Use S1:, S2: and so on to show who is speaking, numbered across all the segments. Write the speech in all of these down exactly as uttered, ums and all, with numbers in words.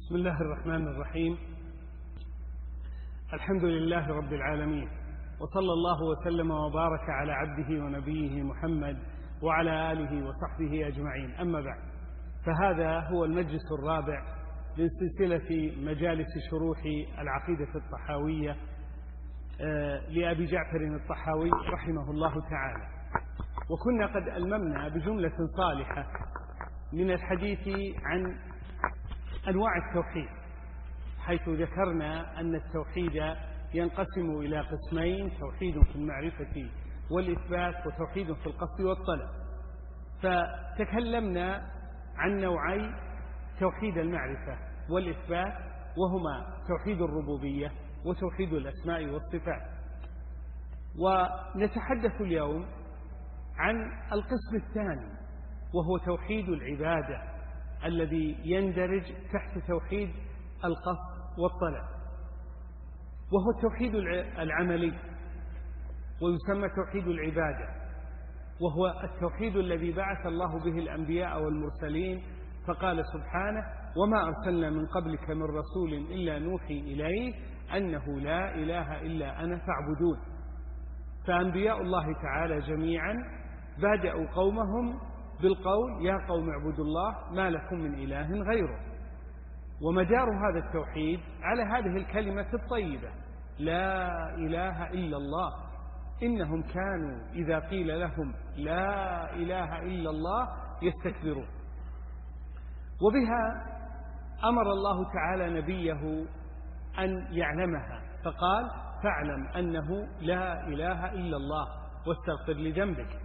S1: بسم الله الرحمن الرحيم. الحمد لله رب العالمين، وصلى الله وسلم وبارك على عبده ونبيه محمد وعلى آله وصحبه أجمعين. أما بعد، فهذا هو المجلس الرابع من سلسلة مجالس شروح العقيدة الطحاوية لأبي جعفر الطحاوي رحمه الله تعالى. وكنا قد ألممنا بجملة صالحة من الحديث عن أنواع التوحيد، حيث ذكرنا أن التوحيد ينقسم إلى قسمين: توحيد في المعرفة والإثبات، وتوحيد في القصد والطلب. فتكلمنا عن نوعي توحيد المعرفة والإثبات، وهما توحيد الربوبية وتوحيد الأسماء والصفات. ونتحدث اليوم عن القسم الثاني، وهو توحيد العبادة الذي يندرج تحت توحيد القصد والطلب، وهو التوحيد العملي، ويسمى توحيد العبادة، وهو التوحيد الذي بعث الله به الأنبياء والمرسلين، فقال سبحانه: وما أرسلنا من قبلك من رسول إلا نوحي إليه أنه لا إله إلا أنا فاعبدون. فأنبياء الله تعالى جميعا بادأوا قومهم بالقول: يا قوم اعبدوا الله ما لكم من إله غيره. ومدار هذا التوحيد على هذه الكلمة الطيبة: لا إله إلا الله. إنهم كانوا إذا قيل لهم لا إله إلا الله يستكبرون. وبها أمر الله تعالى نبيه أن يعلمها، فقال: فاعلم أنه لا إله إلا الله واستغفر لذنبك.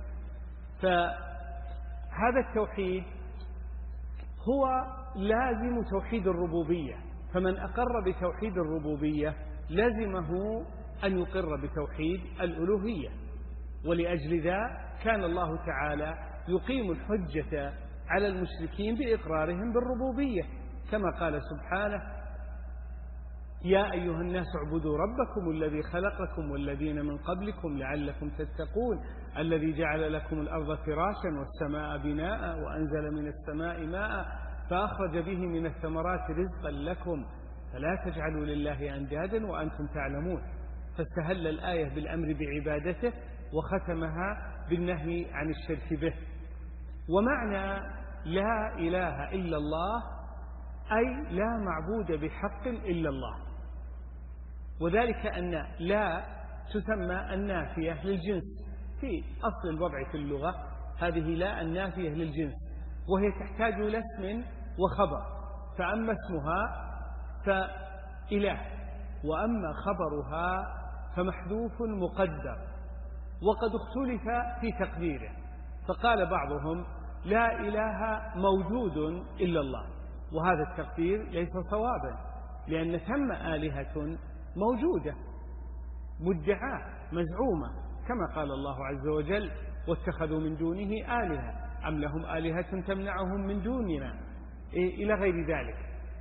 S1: فهذا التوحيد هو لازم توحيد الربوبية، فمن أقر بتوحيد الربوبية لازمه أن يقر بتوحيد الألوهية. ولأجل ذا كان الله تعالى يقيم الحجة على المشركين بإقرارهم بالربوبية، كما قال سبحانه: يا أيها الناس اعبدوا ربكم الذي خلقكم والذين من قبلكم لعلكم تتقون الذي جعل لكم الأرض فراشا والسماء بناء وأنزل من السماء ماء فأخرج به من الثمرات رزقا لكم فلا تجعلوا لله أندادا وأنتم تعلمون. فاستهل الآية بالأمر بعبادته وختمها بالنهي عن الشرك به. ومعنى لا إله إلا الله أي لا معبود بحق إلا الله، وذلك أن لا تسمى النافية للجنس في أصل الوضع في اللغة. هذه لا النافية للجنس، وهي تحتاج إلى اسم وخبر، فأما اسمها فإله، وأما خبرها فمحذوف مقدر، وقد اختلف في تقديره. فقال بعضهم: لا إله موجود إلا الله، وهذا التقدير ليس صوابا، لأن ثم آلهة موجودة مدعاة مزعومة، كما قال الله عز وجل: واتخذوا من دونه آلهة أم لهم آلهة تمنعهم من دوننا، إلى غير ذلك.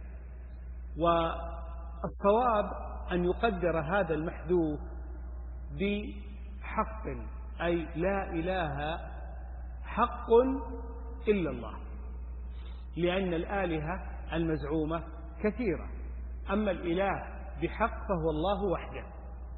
S1: والصواب أن يقدر هذا المحذوف بحق، أي لا إله حق إلا الله، لأن الآلهة المزعومة كثيرة، أما الإله بحق فهو الله وحده.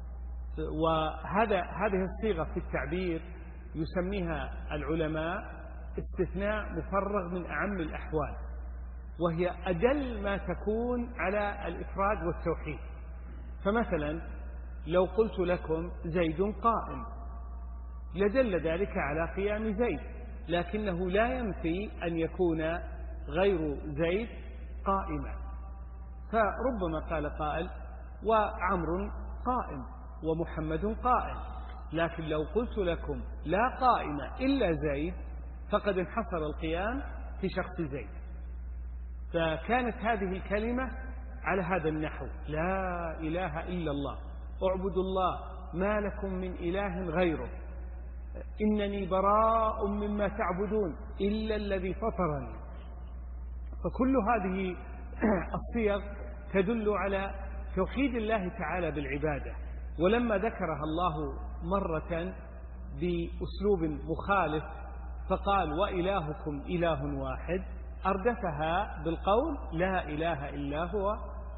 S1: وهذا هذه الصيغة في التعبير يسميها العلماء استثناء مفرغ من أعم الأحوال، وهي أدل ما تكون على الإفراد والتوحيد. فمثلا لو قلت لكم زيد قائم لدل ذلك على قيام زيد، لكنه لا ينفي أن يكون غير زيد قائما. فربما قال قائل: وعمر قائم ومحمد قائم، لكن لو قلت لكم لا قائم إلا زيد فقد انحصر القيام في شخص زيد. فكانت هذه الكلمة على هذا النحو: لا إله إلا الله، اعبدوا الله ما لكم من إله غيره، إنني براء مما تعبدون إلا الذي فطرني. فكل هذه الصيغ تدل على توحيد الله تعالى بالعبادة. ولما ذكرها الله مرة بأسلوب مخالف فقال: وإلهكم إله واحد، أردفها بالقول لا إله إلا هو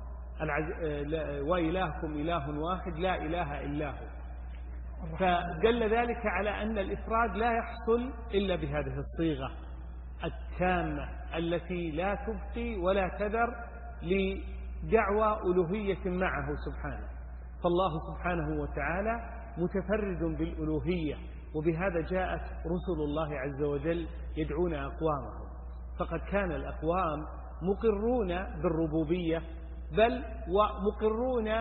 S1: وإلهكم إله واحد لا إله إلا هو. فدل ذلك على أن الإفراد لا يحصل إلا بهذه الصيغة التامة التي لا تبقي ولا تذر لدعوى ألوهية معه سبحانه. فالله سبحانه وتعالى متفرد بالألوهية، وبهذا جاءت رسل الله عز وجل يدعون أقوامهم. فقد كان الأقوام مقرون بالربوبية بل ومقرون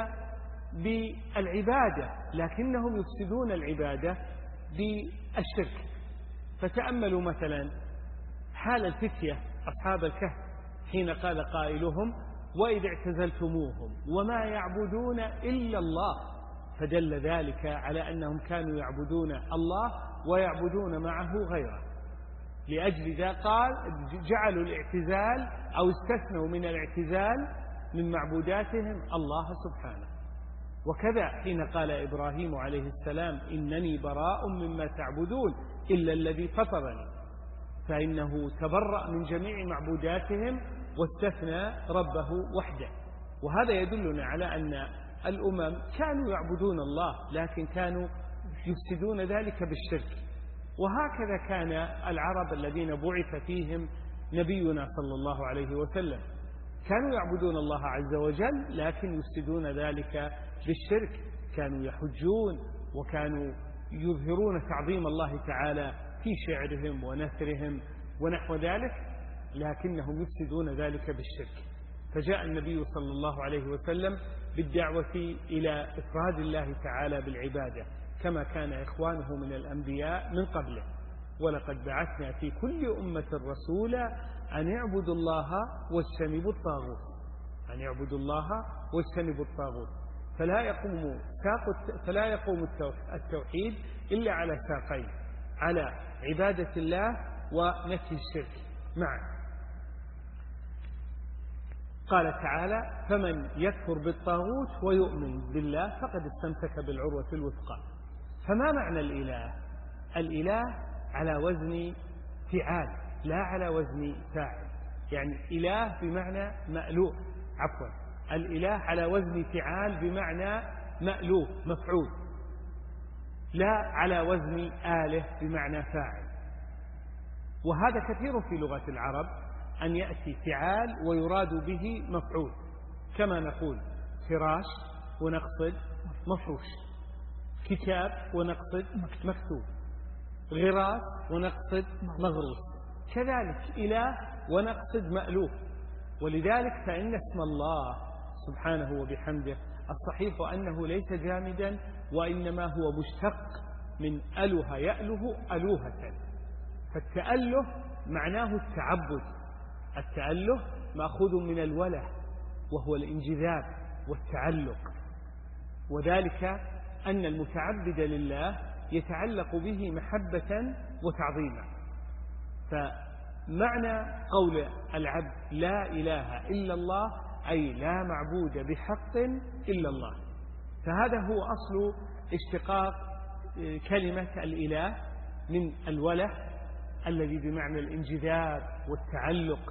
S1: بالعبادة، لكنهم يفسدون العبادة بالشرك. فتأملوا مثلا حال الفتية أصحاب الكهف حين قال قائلهم وإذ اعتزلتموهم وما يعبدون إلا الله، فدل ذلك على أنهم كانوا يعبدون الله ويعبدون معه غيره. لأجل ذا قال جعلوا الاعتزال أو استثنوا من الاعتزال من معبوداتهم الله سبحانه. وكذا حين قال إبراهيم عليه السلام إنني براء مما تعبدون إلا الذي فطرني، فإنه تبرأ من جميع معبوداتهم واستثنى ربه وحده. وهذا يدلنا على أن الأمم كانوا يعبدون الله لكن كانوا يفسدون ذلك بالشرك. وهكذا كان العرب الذين بعث فيهم نبينا صلى الله عليه وسلم، كانوا يعبدون الله عز وجل لكن يفسدون ذلك بالشرك. كانوا يحجون وكانوا يظهرون تعظيم الله تعالى في شعرهم ونثرهم ونحو ذلك، لكنهم يفسدون ذلك بالشرك. فجاء النبي صلى الله عليه وسلم بالدعوة إلى إفراد الله تعالى بالعبادة كما كان إخوانه من الأنبياء من قبله. ولقد بعثنا في كل أمة رسولا أن يعبدوا الله واجتنبوا الطاغوت، أن يعبدوا الله واجتنبوا الطاغوت. فلا يقوم ساق فلا يقوم التوحيد إلا على ساقين، على عبادة الله ونفي الشرك معا. قال تعالى فمن يكفر بالطاغوت ويؤمن بالله فقد استمسك بالعروة الوثقى. فما معنى الإله؟ الإله على وزن فعال لا على وزن فاعل، يعني إله بمعنى مألوه، عفوا الإله على وزن فعال بمعنى مألوه مفعول، لا على وزن آله بمعنى فاعل. وهذا كثير في لغة العرب أن يأتي فعال ويراد به مفعول، كما نقول فراش ونقصد مفروش، كتاب ونقصد مكتوب، غراس ونقصد مغروس، كذلك إله ونقصد مألوه. ولذلك فإن اسم الله سبحانه وبحمده الصحيح أنه ليس جامدا، وإنما هو مشتق من أله يأله ألوهة. فالتأله معناه التعبد، التأله مأخوذ من الوله وهو الانجذاب والتعلق، وذلك أن المتعبد لله يتعلق به محبة وتعظيما. فمعنى قول العبد لا إله إلا الله أي لا معبود بحق إلا الله. فهذا هو أصل اشتقاق كلمة الإله من الوله الذي بمعنى الانجذاب والتعلق.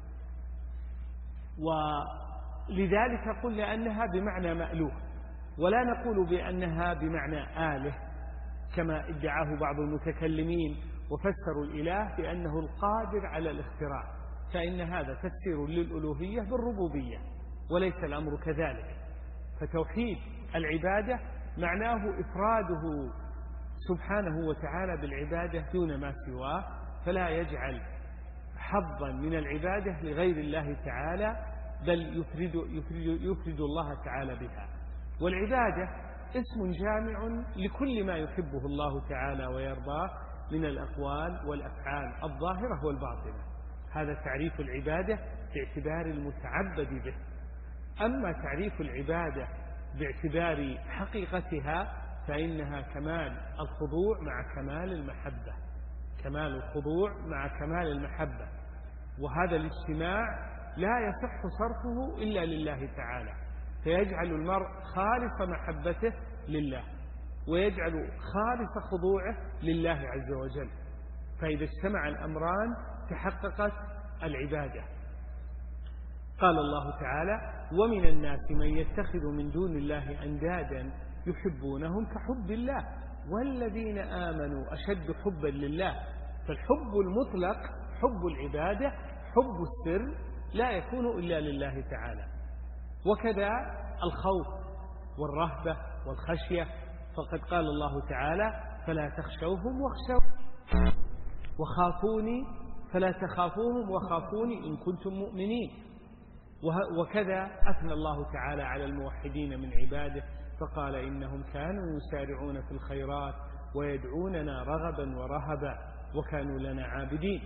S1: ولذلك قلنا أنها بمعنى مألوه، ولا نقول بأنها بمعنى آله كما ادعاه بعض المتكلمين وفسروا الإله بأنه القادر على الاختراع، فإن هذا تفسير للألوهية بالربوبية وليس الأمر كذلك. فتوحيد العبادة معناه إفراده سبحانه وتعالى بالعبادة دون ما سواه، فلا يجعل حظا من العبادة لغير الله تعالى، بل يفرد, يفرد, يفرد الله تعالى بها. والعبادة اسم جامع لكل ما يحبه الله تعالى ويرضاه من الأقوال والأفعال الظاهرة والباطنة. هذا تعريف العبادة باعتبار المتعبد به. أما تعريف العبادة باعتبار حقيقتها فإنها كمال الخضوع مع كمال المحبة، كمال الخضوع مع كمال المحبة. وهذا الاجتماع لا يصح صرفه إلا لله تعالى، فيجعل المرء خالص محبته لله ويجعل خالص خضوعه لله عز وجل. فإذا اجتمع الأمران تحققت العبادة. قال الله تعالى: ومن الناس من يتخذ من دون الله أندادا يحبونهم كحب الله والذين آمنوا أشد حبا لله. فالحب المطلق حب العبادة، حب السر، لا يكون إلا لله تعالى. وكذا الخوف والرهبة والخشية، فقد قال الله تعالى: فلا تخشوهم واخشوا وخافوني فلا تخافوهم وخافوني إن كنتم مؤمنين. وكذا أثنى الله تعالى على الموحدين من عباده فقال: إنهم كانوا يسارعون في الخيرات ويدعوننا رغبا ورهبا وكانوا لنا عابدين.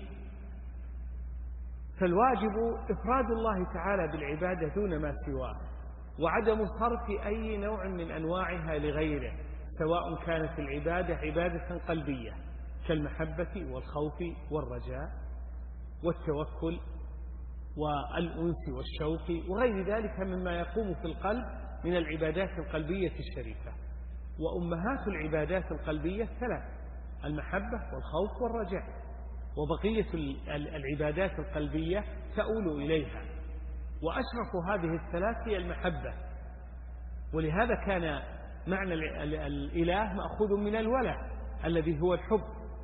S1: فالواجب إفراد الله تعالى بالعبادة دون ما سواه، وعدم صرف أي نوع من أنواعها لغيره، سواء كانت العبادة عبادة قلبية كالمحبة والخوف والرجاء والتوكل والأنس والشوق وغير ذلك مما يقوم في القلب من العبادات القلبية الشريفة. وأمهات العبادات القلبية ثلاث: المحبة والخوف والرجاء، وبقية العبادات القلبية تؤول إليها، وأشرف هذه الثلاث هي المحبة. ولهذا كان معنى الإله مأخوذ من الوله الذي هو الحب.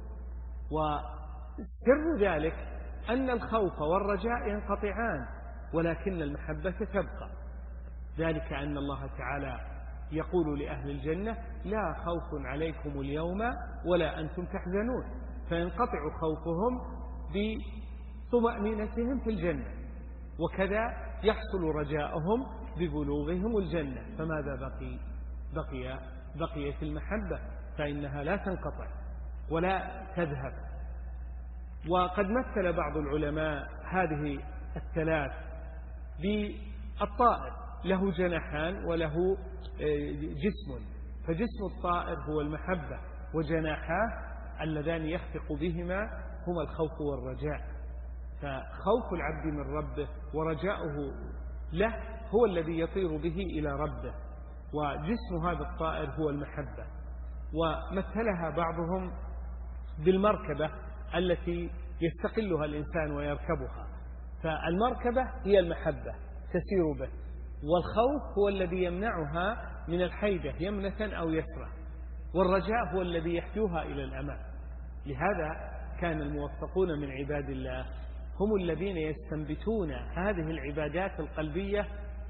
S1: وسر ذلك أن الخوف والرجاء ينقطعان ولكن المحبة تبقى، ذلك أن الله تعالى يقول لأهل الجنة: لا خوف عليكم اليوم ولا أنتم تحزنون، فينقطع خوفهم بطمأنينتهم في الجنة. وكذا يحصل رجاؤهم ببلوغهم الجنة. فماذا بقي؟ بقي بقيت المحبة، فإنها لا تنقطع ولا تذهب. وقد مثل بعض العلماء هذه الثلاث بالطائر، له جناحان وله جسم، فجسم الطائر هو المحبة، وجناحاه اللذان يخفق بهما هما الخوف والرجاء. فخوف العبد من ربه ورجاؤه له هو الذي يطير به إلى ربه، وجسم هذا الطائر هو المحبة. ومثلها بعضهم بالمركبة التي يستقلها الإنسان ويركبها، فالمركبة هي المحبة تسير به، والخوف هو الذي يمنعها من الحيدة يمنة أو يسرة، والرجاء هو الذي يحيوها إلى الأمام. لهذا كان الموفقون من عباد الله هم الذين يستنبتون هذه العبادات القلبية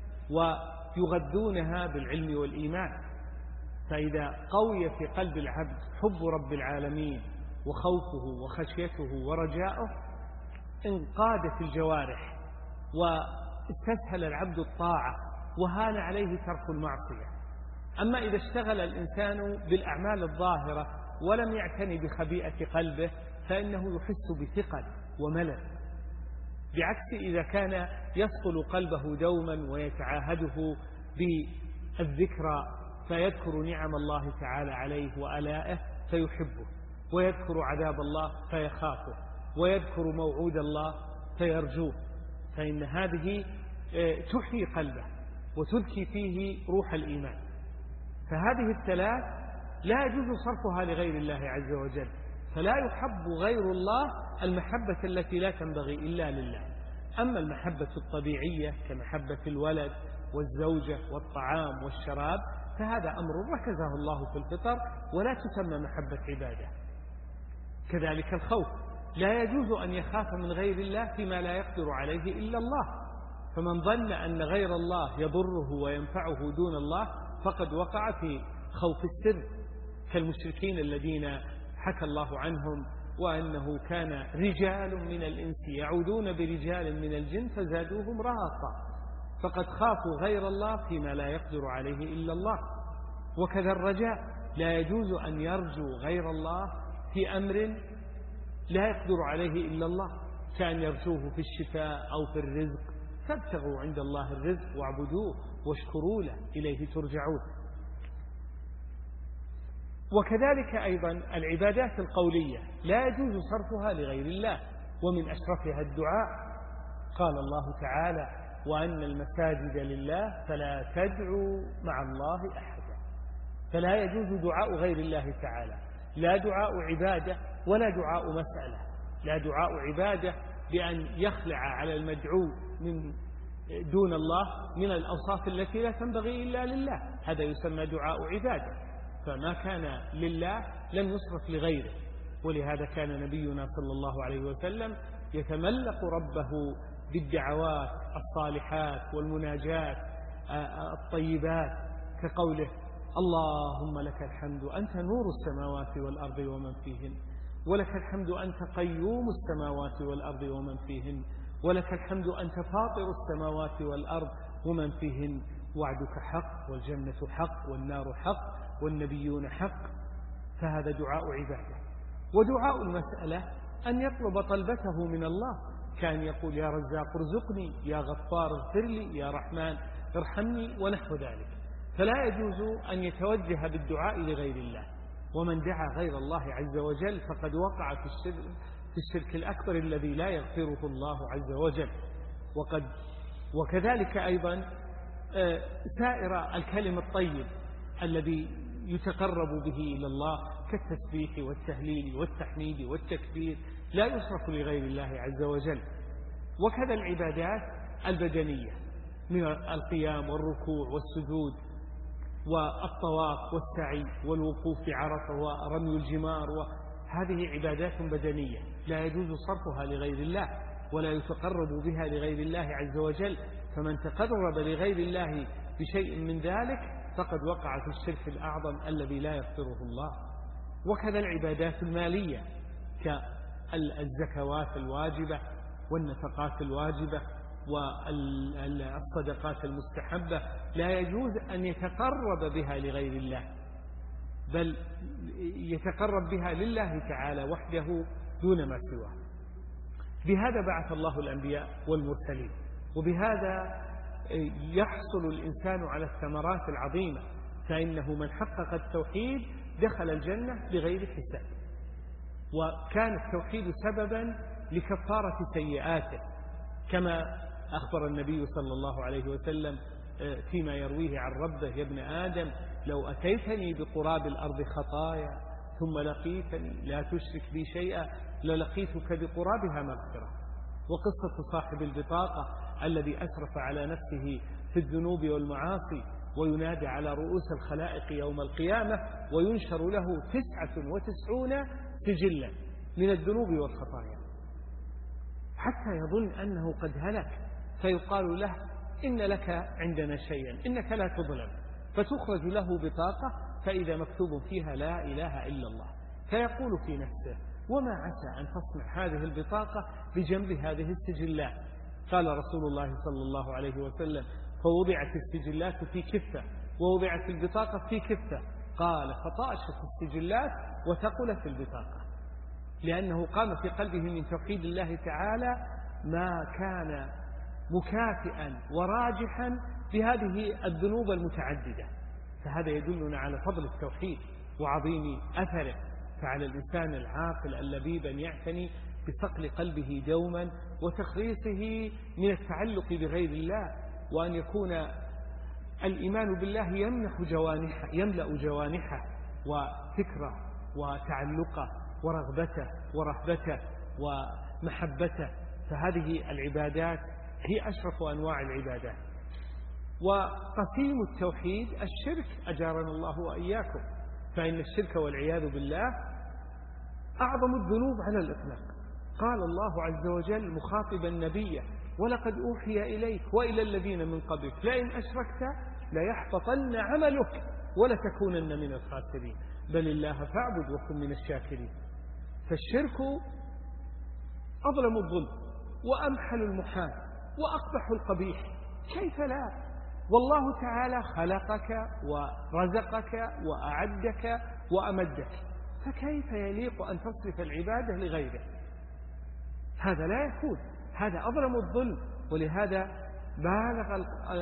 S1: ويغذونها بالعلم والإيمان. فإذا قوي في قلب العبد حب رب العالمين وخوفه وخشيته ورجاؤه انقادت الجوارح واستسهل العبد الطاعة وهان عليه ترك المعصية. أما إذا اشتغل الإنسان بالأعمال الظاهرة ولم يعتني بخبيئة قلبه فإنه يحس بثقل وملل، بعكس إذا كان يصقل قلبه دوما ويتعاهده بالذكرى فيذكر نعم الله تعالى عليه وآلائه فيحبه، ويذكر عذاب الله فيخافه، ويذكر موعود الله فيرجوه، فإن هذه تحيي قلبه وتلكي فيه روح الإيمان. فهذه الثلاث لا يجوز صرفها لغير الله عز وجل، فلا يحب غير الله المحبة التي لا تنبغي إلا لله. أما المحبة الطبيعية كمحبة الولد والزوجة والطعام والشراب فهذا أمر ركزه الله في الفطر ولا تسمى محبة عبادة. كذلك الخوف لا يجوز أن يخاف من غير الله فيما لا يقدر عليه إلا الله، فمن ظن أن غير الله يضره وينفعه دون الله فقد وقع في خوف السر كالمشركين الذين حكى الله عنهم وأنه كان رجال من الإنس يعودون برجال من الجن فزادوهم رهقا، فقد خافوا غير الله فيما لا يقدر عليه إلا الله. وكذا الرجاء لا يجوز أن يرجو غير الله في أمر لا يقدر عليه إلا الله، كان يرجوه في الشفاء أو في الرزق، فابتغوا عند الله الرزق واعبدوه واشكروا له إليه ترجعون. وكذلك أيضا العبادات القولية لا يجوز صرفها لغير الله، ومن أشرفها الدعاء. قال الله تعالى: وأن المساجد لله فلا تدعوا مع الله أحدا. فلا يجوز دعاء غير الله تعالى، لا دعاء عبادة ولا دعاء مسألة، لا دعاء عبادة بأن يخلع على المدعو من دون الله من الأوصاف التي لا تنبغي إلا لله، هذا يسمى دعاء عبادة. فما كان لله لم يصرف لغيره. ولهذا كان نبينا صلى الله عليه وسلم يتملق ربه بالدعوات الصالحات والمناجات الطيبات، كقوله: اللهم لك الحمد أنت نور السماوات والأرض ومن فيهن، ولك الحمد أنت قيوم السماوات والأرض ومن فيهن، ولك الحمد أنت فاطر السماوات والأرض ومن فيهن، وعدك حق والجنة حق والنار حق والنبيون حق. فهذا دعاء عبادة. ودعاء المسألة أن يطلب طلبته من الله، كان يقول: يا رزاق ارزقني، يا غفار اغفر لي، يا رحمن ارحمني، ونحو ذلك. فلا يجوز أن يتوجه بالدعاء لغير الله. ومن دعا غير الله عز وجل فقد وقع في الشرك, في الشرك الأكبر الذي لا يغفره الله عز وجل. وقد وكذلك أيضا سائر الكلم الطيب الذي يتقرب به إلى الله كالتسبيح والتهليل والتحميد والتكبير لا يصرف لغير الله عز وجل. وكذا العبادات البدنية من القيام والركوع والسجود والطواف والسعي والوقوف بعرفة ورمي الجمار، وهذه عبادات بدنية لا يجوز صرفها لغير الله ولا يتقرب بها لغير الله عز وجل. فمن تقرب لغير الله بشيء من ذلك فقد وقع في الشرك الأعظم الذي لا يغفره الله. وكذا العبادات المالية كالزكوات الواجبة والنفقات الواجبة والصدقات المستحبة لا يجوز أن يتقرب بها لغير الله، بل يتقرب بها لله تعالى وحده دون ما سواه. بهذا بعث الله الأنبياء والمرسلين، وبهذا يحصل الإنسان على الثمرات العظيمة. فإنه من حقق التوحيد دخل الجنة بغير حساب، وكان التوحيد سببا لكفارة سيئاته، كما أخبر النبي صلى الله عليه وسلم فيما يرويه عن ربه: يا ابن آدم لو أتيتني بقراب الأرض خطايا ثم لقيتني لا تشرك بي شيئا للقيتك بقرابها مغفرة. وقصة صاحب البطاقة الذي أسرف على نفسه في الذنوب والمعاصي وينادى على رؤوس الخلائق يوم القيامة وينشر له تسعة وتسعون سجلا من الذنوب والخطايا، حتى يظن أنه قد هلك، فيقال له: إن لك عندنا شيئا، إنك لا تظلم. فتخرج له بطاقة فإذا مكتوب فيها لا إله إلا الله، فيقول في نفسه: وما عسى أن تصنع هذه البطاقة بجنب هذه السجلات؟ قال رسول الله صلى الله عليه وسلم: فوضعت السجلات في كفة ووضعت البطاقة في كفة. قال: فطاشت السجلات وثقلت البطاقة، لأنه قام في قلبه من توحيد الله تعالى ما كان مكافئا وراجحا بهذه الذنوب المتعددة. فهذا يدلنا على فضل التوحيد وعظيم أثره. فعلى الإنسان العاقل اللبيب أن يعتني بصقل قلبه دوما وتخليصه من التعلق بغير الله، وأن يكون الإيمان بالله يمنح جوانحه يملأ جوانحه وفكره وتعلقه ورغبته ورهبته ومحبته. فهذه العبادات هي أشرف أنواع العبادات. وقسيم التوحيد الشرك، أجارنا الله وإياكم. فإن الشرك والعياذ بالله أعظم الذنوب على الإطلاق. قال الله عز وجل مخاطبا نبيه: ولقد أوحي إليك وإلى الذين من قبلك لئن أشركت ليحبطن عملك ولتكونن من الخاسرين بل الله فاعبد وكن من الشاكرين. فالشرك أظلم الظلم وأمحل المحال وأقبح القبيح، كيف لا؟ والله تعالى خلقك ورزقك وأعدك وأمدك، فكيف يليق أن تصرف العبادة لغيره؟ هذا لا يكون، هذا أظلم الظلم. ولهذا بالغ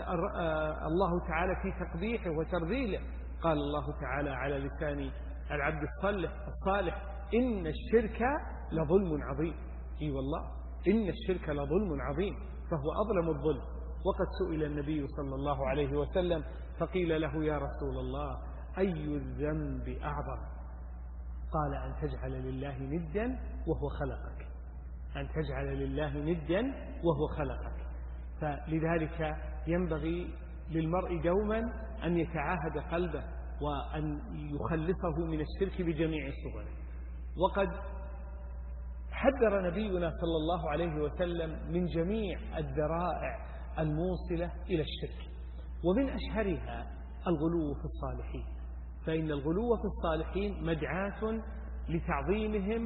S1: الله تعالى في تقبيحه وترذيله. قال الله تعالى على لسان العبد الصالح الصالح: إن الشرك لظلم عظيم. اي والله إن الشرك لظلم عظيم، فهو أظلم الظلم. وقد سئل النبي صلى الله عليه وسلم فقيل له: يا رسول الله أي الذنب أعظم؟ قال: أن تجعل لله ندا وهو خلقك. أن تجعل لله ندا وهو خلقك. فلذلك ينبغي للمرء دوما أن يتعاهد قلبه وأن يخلصه من الشرك بجميع صوره. وقد حذر نبينا صلى الله عليه وسلم من جميع الذرائع الموصلة إلى الشرك، ومن أشهرها الغلو في الصالحين، فإن الغلو في الصالحين مدعاة لتعظيمهم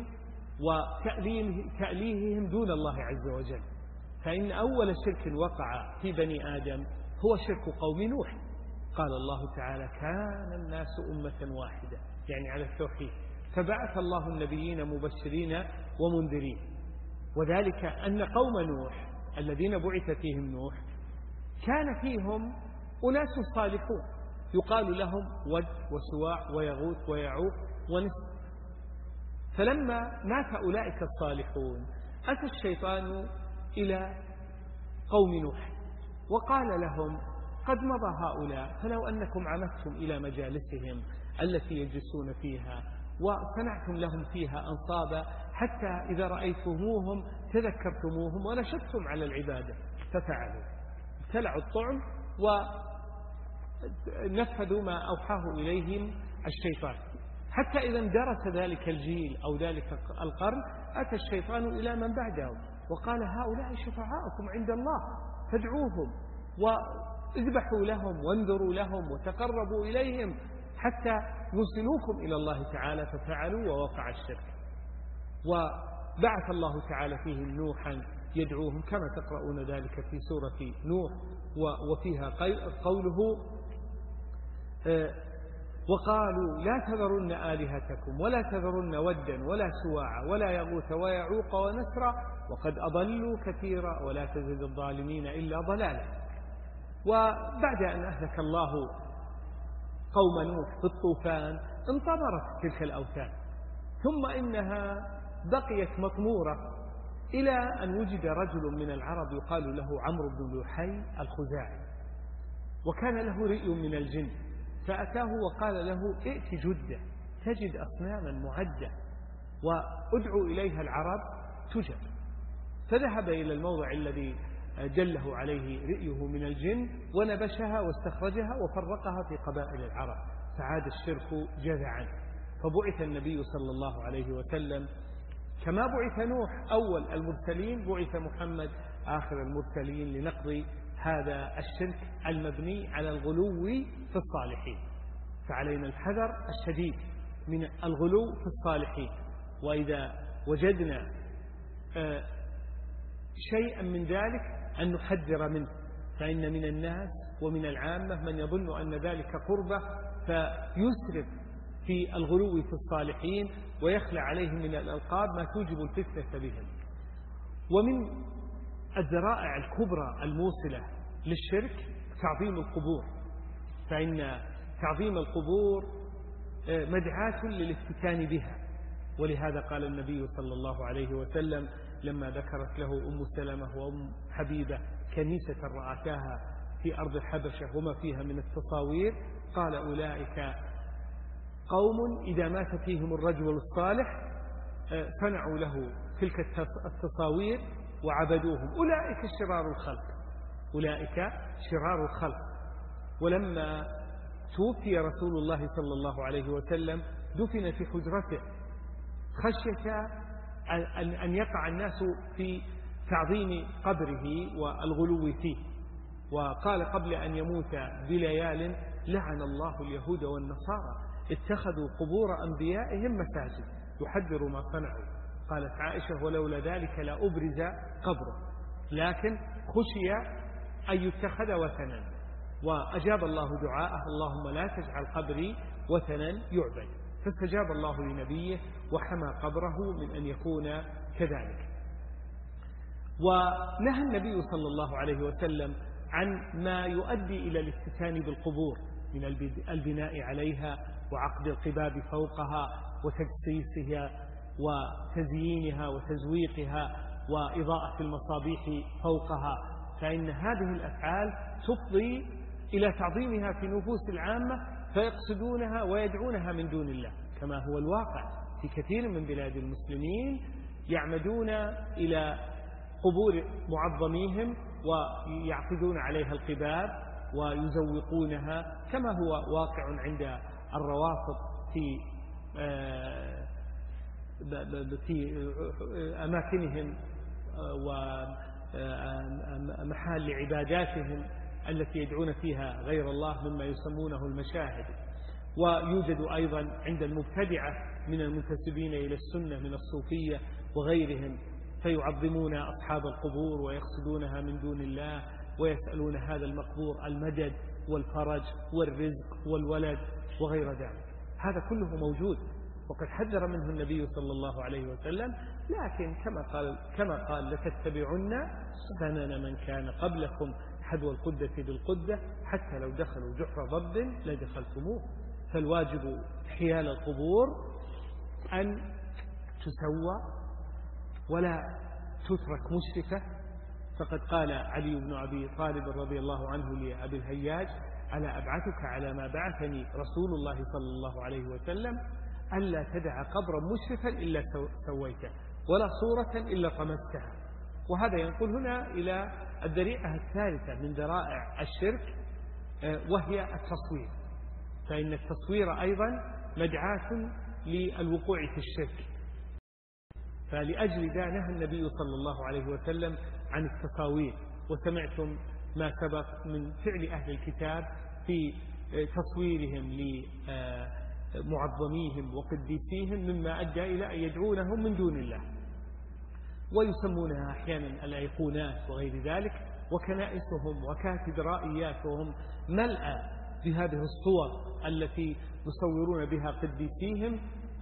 S1: وتأليههم دون الله عز وجل. فإن أول شرك وقع في بني آدم هو شرك قوم نوح. قال الله تعالى: كان الناس أمة واحدة، يعني على التوحيد، فبعث الله النبيين مبشرين ومنذرين. وذلك أن قوم نوح الذين بعث فيهم نوح كان فيهم أناس صالحون يقال لهم ود وسواع ويغوث ويعوق ونسر. فلما مات أولئك الصالحون أتى الشيطان إلى قوم نوح وقال لهم: قد مضى هؤلاء، فلو أنكم عمدتم إلى مجالسهم التي يجلسون فيها وصنعتم لهم فيها أنصابا حتى إذا رأيتموهم تذكرتموهم ونشدتم على العبادة. ففعلوا، ابتلعوا الطعم ونفذوا ما أوحاه إليهم الشيطان، حتى إذا اندرس ذلك الجيل أو ذلك القرن أتى الشيطان إلى من بعده وقال: هؤلاء شفعاؤكم عند الله فادعوهم واذبحوا لهم وانذروا لهم وتقربوا إليهم حتى يوصلوكم إلى الله تعالى. ففعلوا ووقع الشرك. وبعث الله تعالى فيهم نوحا يدعوهم كما تقرؤون ذلك في سورة نوح، وفيها قوله: وقالوا لا تذرن آلهتكم ولا تذرن ودا ولا سواعا ولا يغوث ويعوق ونسرا وقد أضلوا كثيرا ولا تزد الظالمين إلا ضلالا. وبعد أن أهلك الله قوم نوح في الطوفان انطمرت تلك الأوثان، ثم إنها بقيت مطمورة إلى أن وجد رجل من العرب يقال له عمرو بن لحي الخزاعي، وكان له رئي من الجن، فأتاه وقال له: ائت جدة تجد أصناما معدة وادعو إليها العرب تجب. فذهب إلى الموضع الذي دله عليه رئيه من الجن ونبشها واستخرجها وفرقها في قبائل العرب، فعاد الشرك جذعا. فبعث النبي صلى الله عليه وسلم كما بعث نوح أول المرسلين، بعث محمد آخر المرسلين لنقضي هذا الشرك المبني على الغلو في الصالحين. فعلينا الحذر الشديد من الغلو في الصالحين، وإذا وجدنا شيئا من ذلك أن نحذر منه، فإن من الناس ومن العامة من يظن أن ذلك قربة فيسرف في الغلو في الصالحين ويخلع عليهم من الألقاب ما توجب الفتنة بهم. ومن الذرائع الكبرى الموصلة للشرك تعظيم القبور، فإن تعظيم القبور مدعاة للافتتان بها. ولهذا قال النبي صلى الله عليه وسلم لما ذكرت له أم سلمة وأم حبيبة كنيسة رأتاها في أرض الحبشة وما فيها من التصاوير، قال: أولئك قوم إذا مات فيهم الرجل الصالح صنعوا له تلك التصاوير وعبدوهم، أولئك شرار الخلق، أولئك شرار الخلق. ولما توفي رسول الله صلى الله عليه وسلم دفن في حجرته خشية أن يقع الناس في تعظيم قبره والغلو فيه، وقال قبل أن يموت بليال: لعن الله اليهود والنصارى اتخذوا قبور أنبيائهم مساجد، يحذر ما صنعوا. قالت عائشة: ولولا ذلك لأبرز قبره، لكن خشي أن يتخذ وثنا، وأجاب الله دعاءه: اللهم لا تجعل قبري وثنا يعبد. فاستجاب الله لنبيه وحمى قبره من أن يكون كذلك. ونهى النبي صلى الله عليه وسلم عن ما يؤدي إلى الافتتان بالقبور من البناء عليها وعقد القباب فوقها وتجسيسها وتزيينها وتزويقها وإضاءة المصابيح فوقها، فإن هذه الأفعال تفضي إلى تعظيمها في نفوس العامة فيقصدونها ويدعونها من دون الله، كما هو الواقع في كثير من بلاد المسلمين. يعمدون إلى قبور معظميهم ويعقدون عليها القباب ويزوقونها، كما هو واقع عند الروافض في في أماكنهم ومحال عباداتهم التي يدعون فيها غير الله مما يسمونه المشاهد. ويوجد أيضا عند المبتدعة من المنتسبين إلى السنة من الصوفية وغيرهم، فيعظمون أصحاب القبور ويقصدونها من دون الله، ويسألون هذا المقبور المدد والفرج والرزق والولد وغير ذلك. هذا كله موجود وقد حذر منه النبي صلى الله عليه وسلم، لكن كما قال كما قال لتتبعن سنن من كان قبلكم حذو القدة بالقدة حتى لو دخلوا جحر ضب لدخلتموه. فالواجب حيال القبور أن تسوى ولا تترك مشرفة. فقد قال علي بن أبي طالب رضي الله عنه لأبي الهياج: ألا أبعثك على ما بعثني رسول الله صلى الله عليه وسلم ألا تدع قبرا مشرفا إلا سويته ولا صورة إلا طمستها. وهذا ينقل هنا إلى الذريعة الثالثة من ذرائع الشرك، وهي التصوير. فإن التصوير أيضا مدعاة للوقوع في الشرك. فلأجل ذا نهى النبي صلى الله عليه وسلم عن التصاوير. وسمعتم ما سبق من فعل أهل الكتاب في تصويرهم لمعظميهم وقديسيهم، مما أدى إلى أن يدعونهم من دون الله، ويسمونها أحيانا الأيقونات وغير ذلك. وكنائسهم وكاتدرائياتهم ملأى بهذه الصور التي يصورون بها قديسيهم،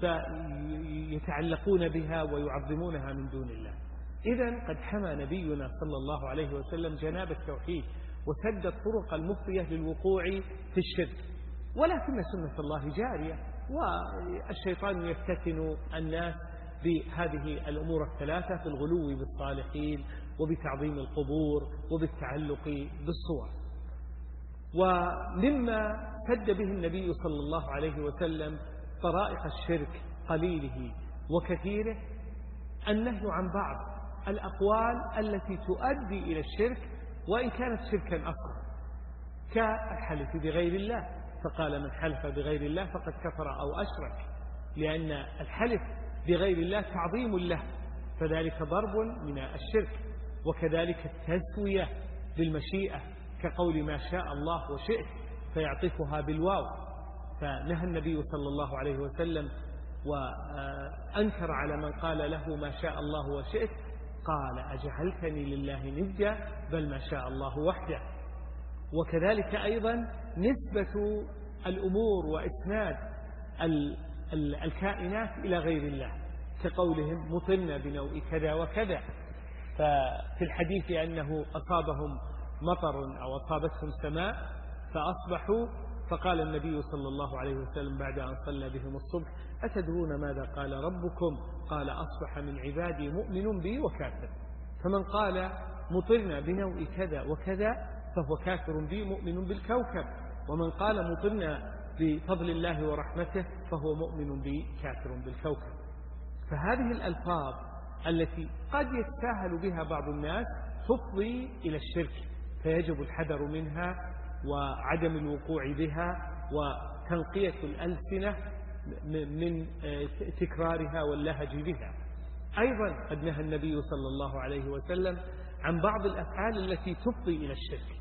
S1: فيتعلقون بها ويعظمونها من دون الله. إذن قد حمى نبينا صلى الله عليه وسلم جناب التوحيد وسد الطرق المفضية للوقوع في الشرك. ولكن سنة الله جارية، والشيطان يفتتن الناس بهذه الأمور الثلاثة: في الغلو بالصالحين وبتعظيم القبور وبالتعلق بالصور. ومما سد به النبي صلى الله عليه وسلم طرائق الشرك قليله وكثيره النهي عن بعض الأقوال التي تؤدي إلى الشرك وإن كانت شركا أصغر، كالحلف بغير الله. فقال: من حلف بغير الله فقد كفر أو أشرك، لأن الحلف بغير الله تعظيم له، فذلك ضرب من الشرك. وكذلك التسوية بالمشيئة، كقول ما شاء الله وشئت، فيعطفها بالواو. فنهى النبي صلى الله عليه وسلم وأنكر على من قال له ما شاء الله وشئت، قال: أجعلتني لله ندا بل ما شاء الله وحده. وكذلك أيضا نسبة الأمور وإسناد الكائنات إلى غير الله، كقولهم مطرنا بنوء كذا وكذا. ففي الحديث أنه أصابهم مطر أو أصابتهم سماء فأصبحوا، فقال النبي صلى الله عليه وسلم بعد أن صلى بهم الصبح: أتدرون ماذا قال ربكم؟ قال: أصبح من عبادي مؤمن بي وكافر. فمن قال مطرنا بنوء كذا وكذا فهو كافر بي مؤمن بالكوكب، ومن قال مطرنا بفضل الله ورحمته فهو مؤمن بي كافر بالكوكب. فهذه الألفاظ التي قد يتساهل بها بعض الناس تفضي إلى الشرك، فيجب الحذر منها وعدم الوقوع بها وتنقية الألسنة من تكرارها واللهج بها. أيضا قد نهى النبي صلى الله عليه وسلم عن بعض الأفعال التي تفضي إلى الشرك،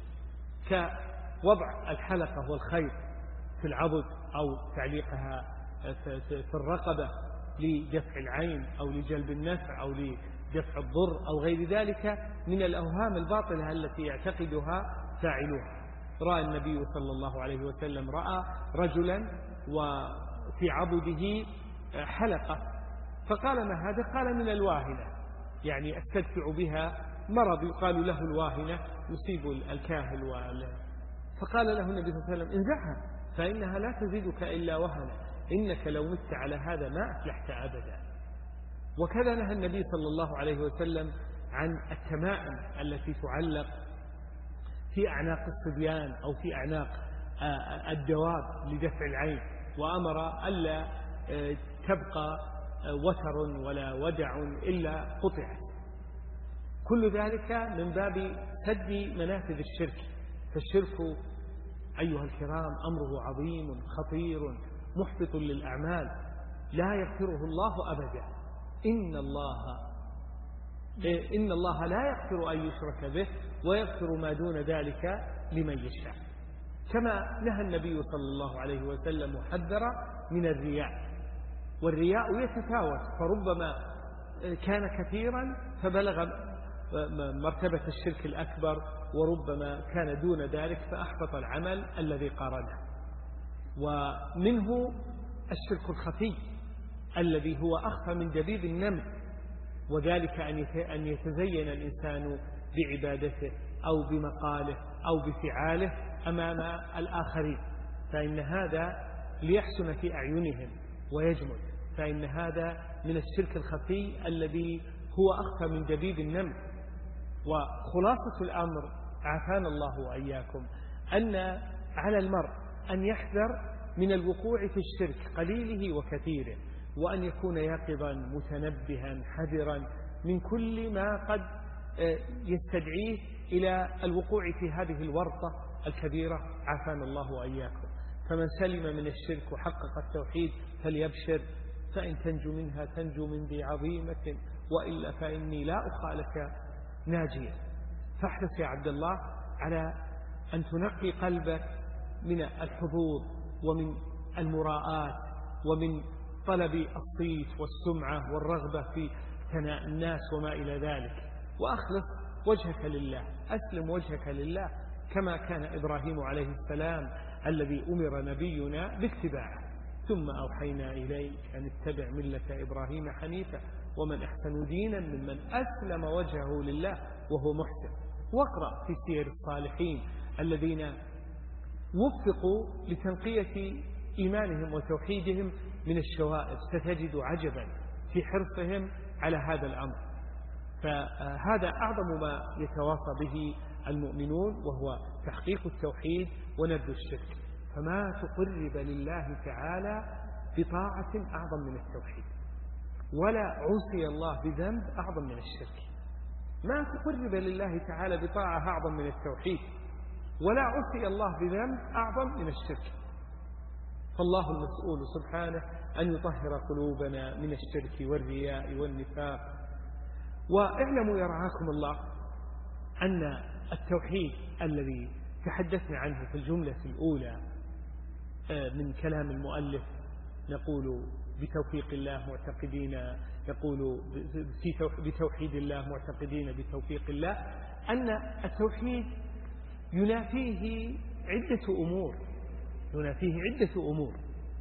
S1: كوضع الحلقة والخيط في العضد أو تعليقها في الرقبة لدفع العين أو لجلب النفع أو لدفع الضر أو غير ذلك من الأوهام الباطلة التي يعتقدها فاعلوها. رأى النبي صلى الله عليه وسلم رأى رجلا وفي عضده حلقة، فقال: ما هذا؟ قال: من الواهنة، يعني أستدفع بها مرض يقال له الواهنة يصيب الكاهل وال... فقال له النبي صلى الله عليه وسلم: انزعها فإنها لا تزيدك إلا وهنا، إنك لو مت على هذا ما أفلحت أبدا. وكذا نهى النبي صلى الله عليه وسلم عن التمائم التي تعلق في أعناق الصبيان أو في أعناق الدواب لدفع العين، وأمر ألا تبقى وتر ولا ودع إلا قطعت. كل ذلك من باب سد منافذ الشرك. فالشرك أيها الكرام أمره عظيم خطير محبط للأعمال، لا يغفره الله أبدا. إن الله إن الله لا يغفر أن يشرك به ويغفر ما دون ذلك لمن يشاء. كما نهى النبي صلى الله عليه وسلم وحذر من الرياء، والرياء يتفاوت، فربما كان كثيرا فبلغ مرتبة الشرك الأكبر، وربما كان دون ذلك فأحبط العمل الذي قارنه. ومنه الشرك الخفي الذي هو أخفى من دبيب النمل، وذلك أن يتزين الإنسان بعبادته أو بمقاله أو بفعاله أمام الآخرين، فإن هذا ليحسن في أعينهم ويجمل، فإن هذا من الشرك الخفي الذي هو أخفى من دبيب النمل. وخلاصة الأمر عافانا الله وإياكم أن على المرء أن يحذر من الوقوع في الشرك قليله وكثيره، وأن يكون يقظا متنبها حذرا من كل ما قد يستدعيه إلى الوقوع في هذه الورطة الكبيرة عافانا الله وإياكم. فمن سلم من الشرك وحقق التوحيد فليبشر، فإن تنجو منها تنجو من ذي عظيمة، وإلا فإني لا أخالك ناجيا. فاحرص يا عبد الله على أن تنقي قلبك من الحظوظ ومن المراءات ومن طلب الصيت والسمعة والرغبة في ثناء الناس وما إلى ذلك، وأخلص وجهك لله، أسلم وجهك لله كما كان إبراهيم عليه السلام الذي أمر نبينا باتباعه. ثم أوحينا إليك أن اتبع ملة إبراهيم حنيفا ومن أحسن دينا ممن أسلم وجهه لله وهو محسن. واقرأ في سير الصالحين الذين وفقوا لتنقية إيمانهم وتوحيدهم من الشوائب، ستجد عجبا في حرصهم على هذا الأمر. فهذا أعظم ما يتواصى به المؤمنون، وهو تحقيق التوحيد ونبذ الشرك. فما تقرب لله تعالى بطاعة أعظم من التوحيد، ولا عصي الله بذنب أعظم من الشرك. ما تقرب لله تعالى بطاعة أعظم من التوحيد، ولا عصي الله بذنب أعظم من الشرك. فالله المسؤول سبحانه أن يطهر قلوبنا من الشرك والرياء والنفاق. واعلموا يرعاكم الله أن التوحيد الذي تحدثنا عنه في الجملة الأولى من كلام المؤلف، نقول بتوفيق الله معتقدين، يقول بتوحيد الله معتقدين بتوفيق الله، أن التوحيد ينافيه عدة أمور ينافيه عدة أمور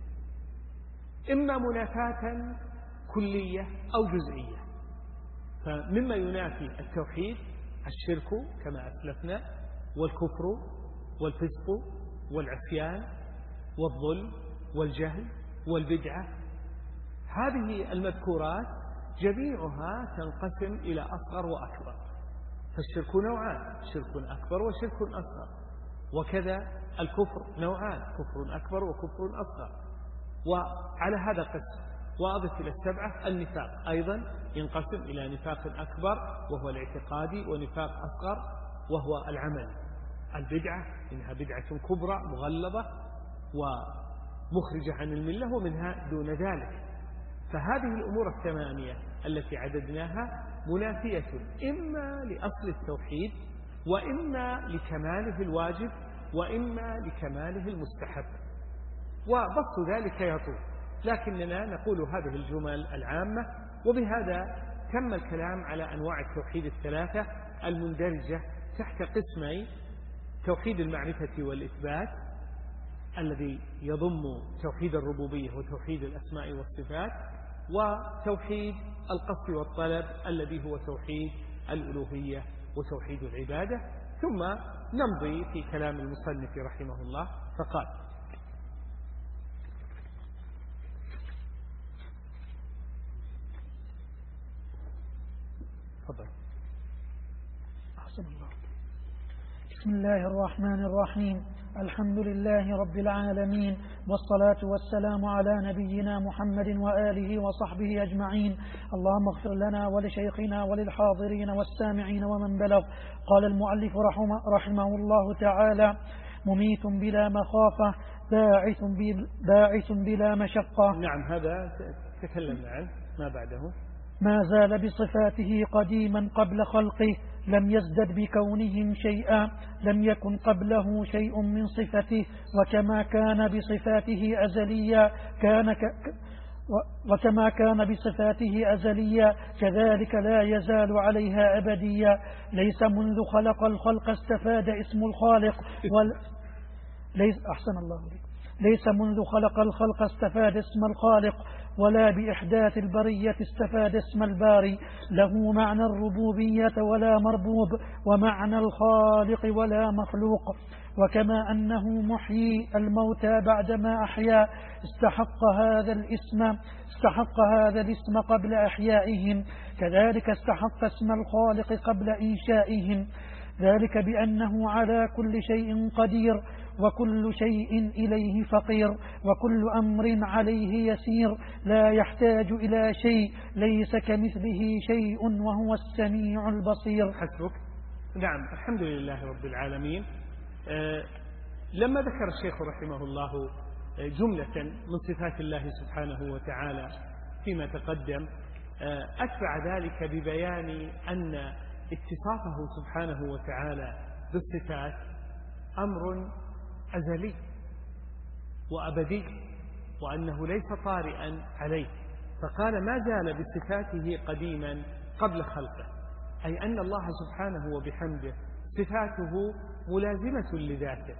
S1: إما منافاة كلية أو جزئية. فمما ينافي التوحيد الشرك كما أسلفنا، والكفر والفسق والعصيان والظلم والجهل والبدعة. هذه المذكورات جميعها تنقسم إلى أصغر وأكبر، فالشرك نوعان، شرك أكبر وشرك أصغر، وكذا الكفر نوعان، كفر أكبر وكفر أصغر. وعلى هذا قسم. وأضف إلى السبعة النفاق أيضا ينقسم إلى نفاق أكبر وهو الاعتقادي، ونفاق أصغر وهو العمل. البدعة إنها بدعة كبرى مغلظة ومخرجة عن الملة، ومنها دون ذلك. فهذه الأمور الثمانية التي عددناها منافية إما لأصل التوحيد، وإما لكماله الواجب، وإما لكماله المستحب. وبسط ذلك يطول، لكننا نقول هذه الجمل العامة. وبهذا تم الكلام على أنواع التوحيد الثلاثة المندرجة تحت قسمي توحيد المعرفة والإثبات الذي يضم توحيد الربوبية وتوحيد الأسماء والصفات، وتوحيد القصد والطلب الذي هو توحيد الألوهية وتوحيد العبادة. ثم نمضي في كلام المصنف رحمه الله فقال: تفضل. أحسن الله.
S2: بسم الله الرحمن الرحيم. الحمد لله رب العالمين، والصلاة والسلام على نبينا محمد وآله وصحبه أجمعين. اللهم اغفر لنا ولشيخنا وللحاضرين والسامعين ومن بلغ. قال المؤلف رحمه, رحمه الله تعالى: مميت بلا مخافة، باعث, باعث بلا مشقة.
S1: نعم، هذا تكلمنا عنه. ما بعده:
S2: ما زال بصفاته قديما قبل خلقه، لم يزدد بكونهم شيئا، لم يكن قبله شيء من صفته، وكما كان بصفاته أزليا كان ك... وكما كان بصفاته أزليا كذلك لا يزال عليها أبديا. ليس منذ خلق الخلق استفاد اسم الخالق وال... ليس أحسن الله عليك. ليس منذ خلق الخلق استفاد اسم الخالق، ولا بإحداث البرية استفاد اسم الباري. له معنى الربوبية ولا مربوب، ومعنى الخالق ولا مخلوق. وكما أنه محيي الموتى بعدما أحيا استحق هذا الاسم استحق هذا الاسم قبل أحيائهم، كذلك استحق اسم الخالق قبل إنشائهم، ذلك بأنه على كل شيء قدير، وكل شيء إليه فقير، وكل أمر عليه يسير، لا يحتاج إلى شيء، ليس كمثله شيء، وهو السميع البصير.
S1: حسبك. نعم، الحمد لله رب العالمين. أه لما ذكر الشيخ رحمه الله جملة من صفات الله سبحانه وتعالى فيما تقدم، أه أتبع ذلك ببيان أن اتصافه سبحانه وتعالى بالصفات أمر أزلي وأبدي، وأنه ليس طارئا عليه. فقال: ما زال بصفاته قديما قبل خلقه، أي أن الله سبحانه وبحمده صفاته ملازمة لذاته،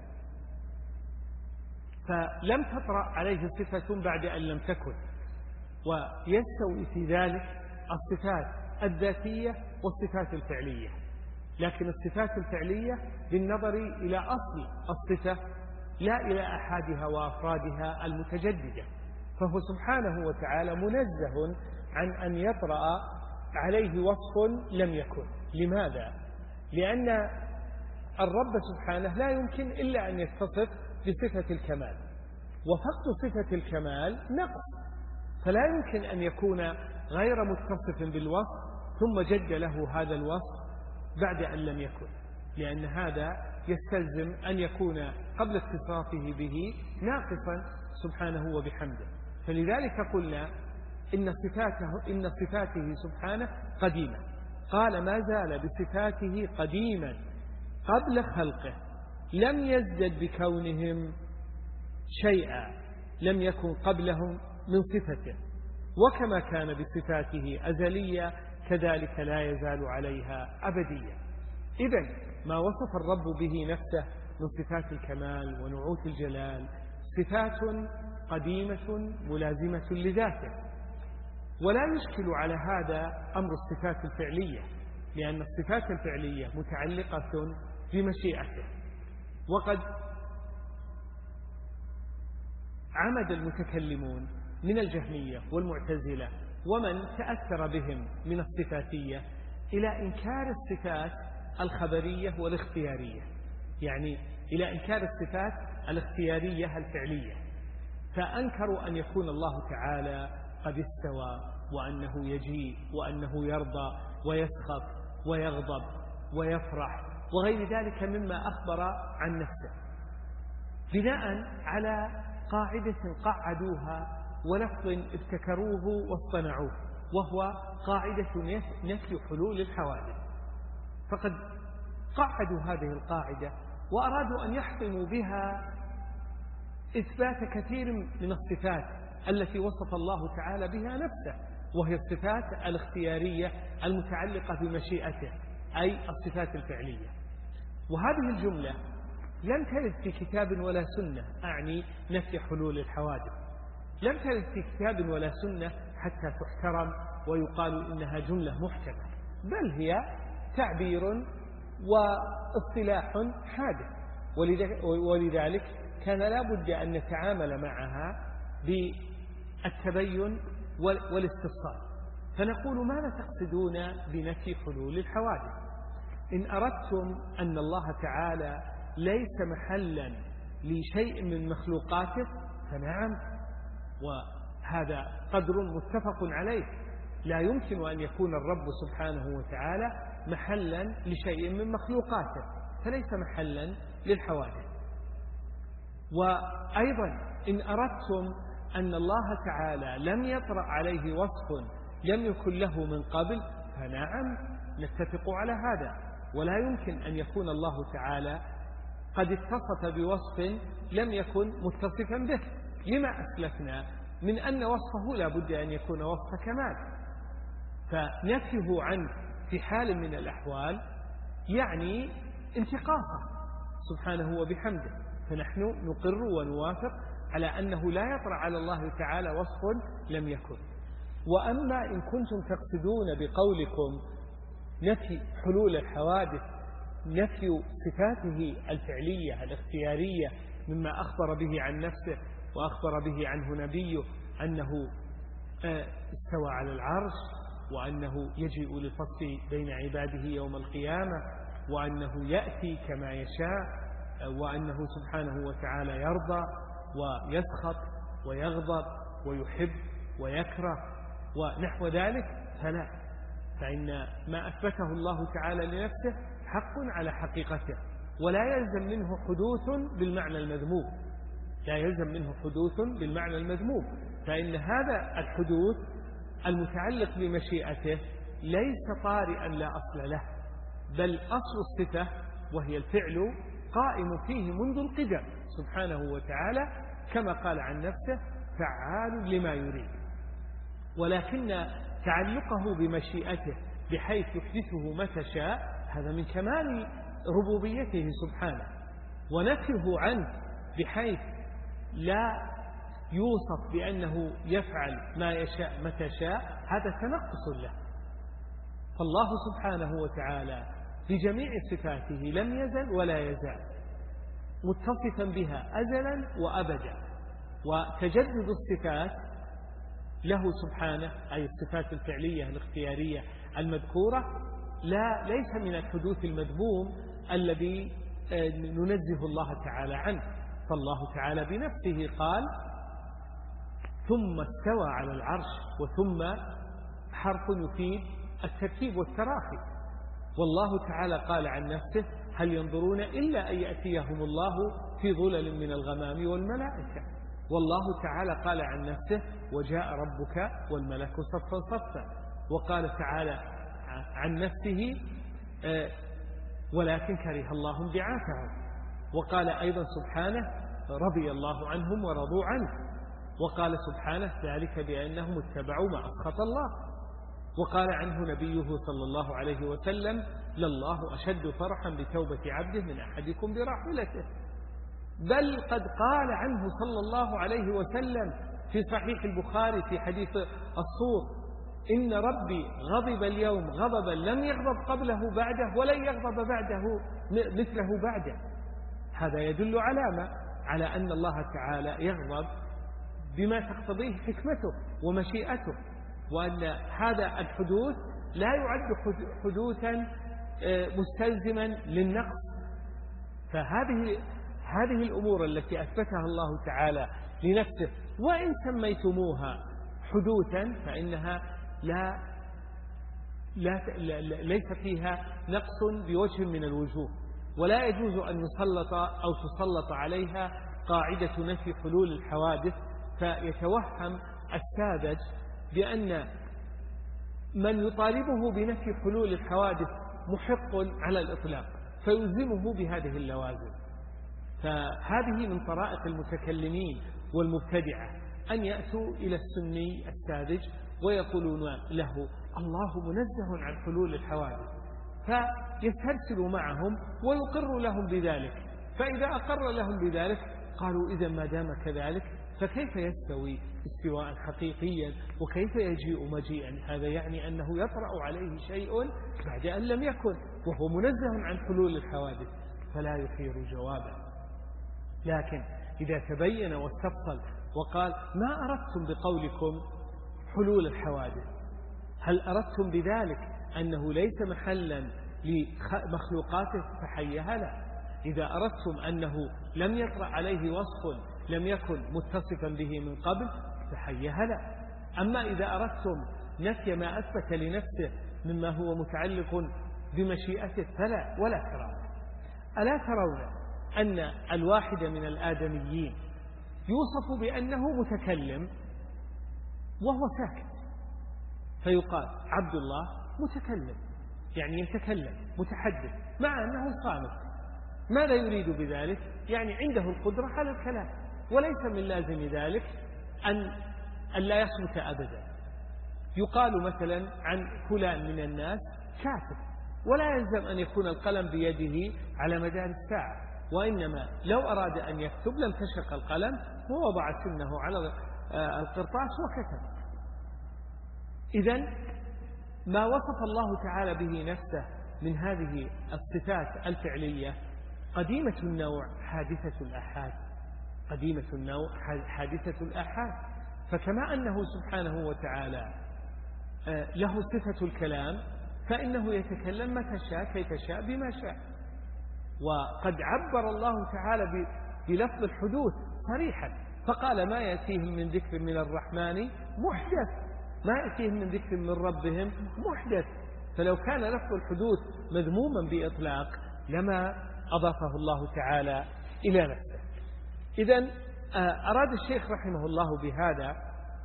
S1: فلم تطرأ عليه صفة بعد أن لم تكن. ويستوي في ذلك الصفات الذاتية والصفات الفعلية، لكن الصفات الفعلية بالنظر إلى أصل الصفة لا إلى أحادها وأفرادها المتجددة. فهو سبحانه وتعالى منزه عن أن يطرأ عليه وصف لم يكن. لماذا؟ لأن الرب سبحانه لا يمكن إلا أن يتصف بصفة الكمال، وفقد صفة الكمال نقص، فلا يمكن أن يكون غير متصف بالوصف ثم جد له هذا الوصف بعد أن لم يكن، لأن هذا يستلزم أن يكون قبل اتصافه به ناقصا سبحانه وبحمده. فلذلك قلنا إن صفاته, إن صفاته سبحانه قديمة. قال: ما زال بصفاته قديما قبل خلقه، لم يزدد بكونهم شيئا، لم يكن قبلهم من صفته، وكما كان بصفاته أزلية كذلك لا يزال عليها أبدية. إذن ما وصف الرب به نفسه من صفات الكمال ونعوت الجلال صفات قديمة ملازمة لذاته. ولا يشكل على هذا أمر الصفات الفعلية، لأن الصفات الفعلية متعلقة بمشيئته. وقد عمد المتكلمون من الجهمية والمعتزلة ومن تأثر بهم من الصفاتية إلى إنكار الصفات الخبرية والاختيارية، يعني إلى إنكار الصفات الاختيارية الفعلية، فأنكروا أن يكون الله تعالى قد استوى، وأنه يجيء، وأنه يرضى ويسخط ويغضب ويفرح وغير ذلك مما أخبر عن نفسه، بناء على قاعدة قعدوها ولفظ ابتكروه واصطنعوه، وهو قاعدة نفي حلول الحوادث. فقد قعدوا هذه القاعدة وأرادوا أن يحطموا بها إثبات كثير من الصفات التي وصف الله تعالى بها نفسه، وهي الصفات الاختيارية المتعلقة بمشيئته، أي الصفات الفعلية. وهذه الجملة لم ترد في كتاب ولا سنة، أعني نفي حلول الحوادث، لم ترد في كتاب ولا سنة حتى تحترم ويقال إنها جملة محكمة، بل هي تعبير واصطلاح حادث، ولذلك كان لا بد أن نتعامل معها بالتبين والاستفسار. فنقول: ماذا تقصدون بنفي حلول الحوادث؟ إن أردتم أن الله تعالى ليس محلا لشيء من مخلوقاته فنعم، وهذا قدر متفق عليه. لا يمكن أن يكون الرب سبحانه وتعالى محلا لشيء من مخلوقاته، فليس محلا للحوادث. وأيضا إن أردتم أن الله تعالى لم يطرأ عليه وصف لم يكن له من قبل فنعم، نتفق على هذا. ولا يمكن أن يكون الله تعالى قد اتصف بوصف لم يكن متصفا به، لما أسلفنا من أن وصفه لا بد أن يكون وصف كمال. فنفيه عنه في حال من الأحوال يعني انتقاصه سبحانه وبحمده، فنحن نقر ونوافق على أنه لا يطرأ على الله تعالى وصف لم يكن. وأما إن كنتم تقصدون بقولكم نفي حلول الحوادث نفي صفاته الفعلية الاختيارية مما أخبر به عن نفسه وأخبر به عنه نبيه أنه استوى على العرش، وأنه يجيء للفصل بين عباده يوم القيامة، وأنه يأتي كما يشاء، وأنه سبحانه وتعالى يرضى ويسخط ويغضب ويحب ويكره ونحو ذلك، فلا، فإن ما أثبته الله تعالى لنفسه حق على حقيقته، ولا يلزم منه حدوث بالمعنى المذموم، لا يلزم منه حدوث بالمعنى المذموم، فإن هذا الحدوث المتعلق بمشيئته ليس طارئا لا أصل له، بل أصل الصفة وهي الفعل قائم فيه منذ القدم سبحانه وتعالى، كما قال عن نفسه فعال لما يريد. ولكن تعلقه بمشيئته بحيث يحدثه متى شاء هذا من كمال ربوبيته سبحانه، ونفيه عنه بحيث لا يوصف بأنه يفعل ما يشاء متى شاء هذا تنقص له. فالله سبحانه وتعالى بجميع صفاته لم يزل ولا يزال متصفا بها أزلا وأبدا، وتجدد الصفات له سبحانه أي الصفات الفعلية الاختيارية المذكورة لا ليس من الحدوث المذموم الذي ننزه الله تعالى عنه. فالله تعالى بنفسه قال ثم استوى على العرش، وثم حرف يفيد الترتيب والتراخي، والله تعالى قال عن نفسه هل ينظرون إلا أن يأتيهم الله في ظلل من الغمام والملائكة، والله تعالى قال عن نفسه وجاء ربك والملك صفا صفا، وقال تعالى عن نفسه ولكن كره الله بعاثهم، وقال أيضا سبحانه رضي الله عنهم ورضوا عنه، وقال سبحانه ذلك بأنهم اتبعوا ما أسخط الله، وقال عنه نبيه صلى الله عليه وسلم لله أشد فرحا بتوبة عبده من أحدكم براحلته، بل قد قال عنه صلى الله عليه وسلم في صحيح البخاري في حديث الصور إن ربي غضب اليوم غضبا لم يغضب قبله بعده ولن يغضب بعده مثله بعده. هذا يدل على ما على أن الله تعالى يغضب بما تقتضيه حكمته ومشيئته، وأن هذا الحدوث لا يعد حدوثا مستلزما للنقص. فهذه هذه الأمور التي أثبتها الله تعالى لنفسه وإن سميتموها حدوثا فإنها لا, لا ليس فيها نقص بوجه من الوجوه، ولا يجوز أن يسلط أو تسلط عليها قاعدة نفي حلول الحوادث، فيتوهم الساذج بأن من يطالبه بنفي حلول الحوادث محق على الإطلاق فيلزمه بهذه اللوازم. فهذه من طرائق المتكلمين والمبتدعة أن يأتوا إلى السني الساذج ويقولون له الله منزه عن حلول الحوادث، فيسترسل معهم ويقر لهم بذلك، فإذا أقر لهم بذلك قالوا إذا ما دام كذلك فكيف يستوي استواء حقيقيا وكيف يجيء مجيئا؟ هذا يعني أنه يطرأ عليه شيء بعد أن لم يكن وهو منزه عن حلول الحوادث، فلا يحير جوابا. لكن إذا تبين واستفصل وقال ما أردتم بقولكم حلول الحوادث؟ هل أردتم بذلك أنه ليس محلا لمخلوقاته فحيها له. إذا أردتم أنه لم يطرأ عليه وصف لم يكن متصفا به من قبل فحيها له. أما إذا أردتم نفي ما أثبت لنفسه مما هو متعلق بمشيئته فلا ولا كرامة. ألا ترون أن الواحد من الآدميين يوصف بأنه متكلم وهو ساكت، فيقال عبد الله متكلم، يعني يتكلم متحدث مع أنه صامت. ماذا يريد بذلك؟ يعني عنده القدرة على الكلام، وليس من لازم ذلك أن, أن لا يصمت أبدا. يقال مثلا عن فلان من الناس كاتب، ولا يلزم أن يكون القلم بيده على مدار الساعة، وإنما لو أراد أن يكتب لم تشق القلم ووضع سنه على القرطاس وكتب. إذن ما وصف الله تعالى به نفسه من هذه الصفات الفعلية قديمة النوع حادثة الآحاد، قديمة النوع حادثة الآحاد. فكما أنه سبحانه وتعالى له صفة الكلام فإنه يتكلم متى شاء كيف شاء بما شاء. وقد عبر الله تعالى بلفظ الحدوث صريحا فقال ما يأتيهم من ذكر من الرحمن محدث، ما يأتيهم من ذكر من ربهم محدث. فلو كان لفظ الحدوث مذموما بإطلاق لما أضافه الله تعالى إلى نفسه. إذن أراد الشيخ رحمه الله بهذا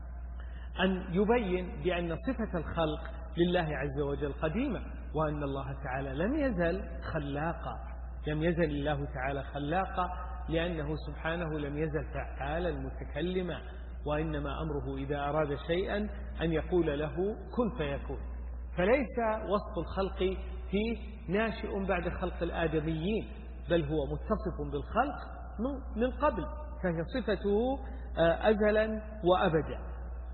S1: أن يبين بأن صفة الخلق لله عز وجل قديمة، وأن الله تعالى لم يزل خلاقا، لم يزل الله تعالى خلاقا، لأنه سبحانه لم يزل فعالا متكلما، وإنما أمره إذا أراد شيئا أن يقول له كن فيكون. فليس وصف الخلق فيه ناشئ بعد خلق الآدميين، بل هو متصف بالخلق من قبل، فهي صفته أزلا وأبدا.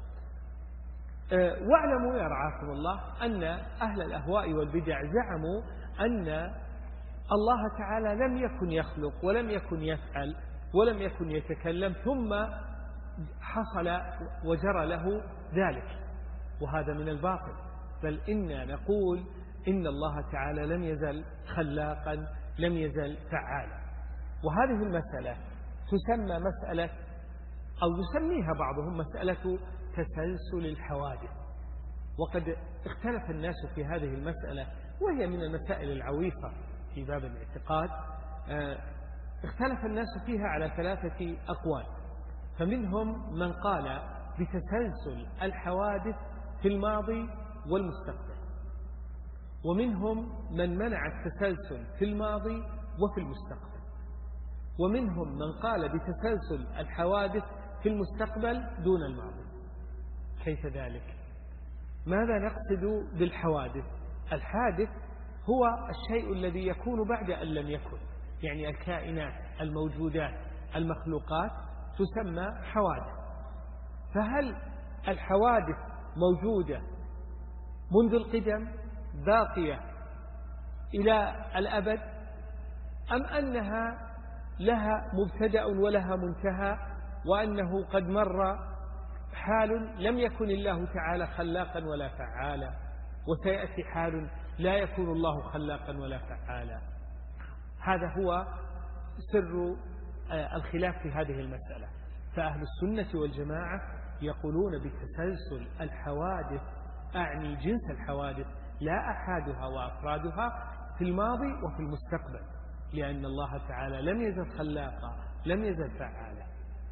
S1: واعلموا يا رعاكم الله أن أهل الأهواء والبدع زعموا أن الله تعالى لم يكن يخلق ولم يكن يفعل ولم يكن يتكلم ثم حصل وجرى له ذلك، وهذا من الباطل. بل إنا نقول إن الله تعالى لم يزل خلاقا لم يزل فعالا. وهذه المسألة تسمى مسألة أو يسميها بعضهم مسألة تسلسل الحوادث. وقد اختلف الناس في هذه المسألة، وهي من المسائل العويصة في باب الاعتقاد. اختلف الناس فيها على ثلاثة أقوال، فمنهم من قال بتسلسل الحوادث في الماضي والمستقبل، ومنهم من منع التسلسل في الماضي وفي المستقبل، ومنهم من قال بتسلسل الحوادث في المستقبل دون الماضي. كيف ذلك؟ ماذا نقصد بالحوادث؟ الحادث هو الشيء الذي يكون بعد أن لم يكن، يعني الكائنات الموجودات المخلوقات تسمى حوادث. فهل الحوادث موجودة منذ القدم باقية إلى الأبد، أم أنها لها مبتدأ ولها منتهى، وأنه قد مر حال لم يكن الله تعالى خلاقا ولا فعالا، وسيأتي حال لا يكون الله خلاقا ولا فعالا؟ هذا هو سر الخلاف في هذه المسألة. فأهل السنة والجماعة يقولون بتسلسل الحوادث، أعني جنس الحوادث لا أحادها وأفرادها في الماضي وفي المستقبل، لأن الله تعالى لم يزل خلاقا لم يزل فعالا.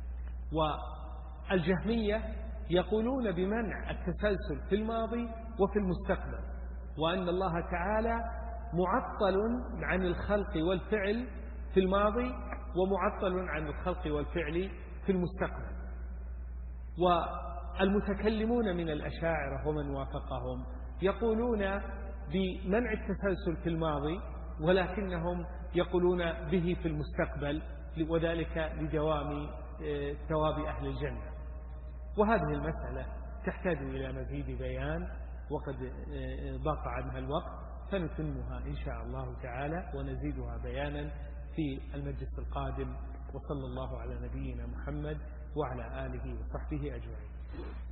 S1: والجهمية يقولون بمنع التسلسل في الماضي وفي المستقبل، وأن الله تعالى معطل عن الخلق والفعل في الماضي ومعطل عن الخلق والفعل في المستقبل. والمتكلمون من الأشاعرة ومن وافقهم يقولون بمنع التسلسل في الماضي، ولكنهم يقولون به في المستقبل، وذلك لدوام ثواب أهل الجنة. وهذه المسألة تحتاج إلى مزيد بيان، وقد ضاق عنها الوقت، فنتمها إن شاء الله تعالى ونزيدها بيانا في المجلس القادم. وصلى الله على نبينا محمد وعلى آله وصحبه أجمعين.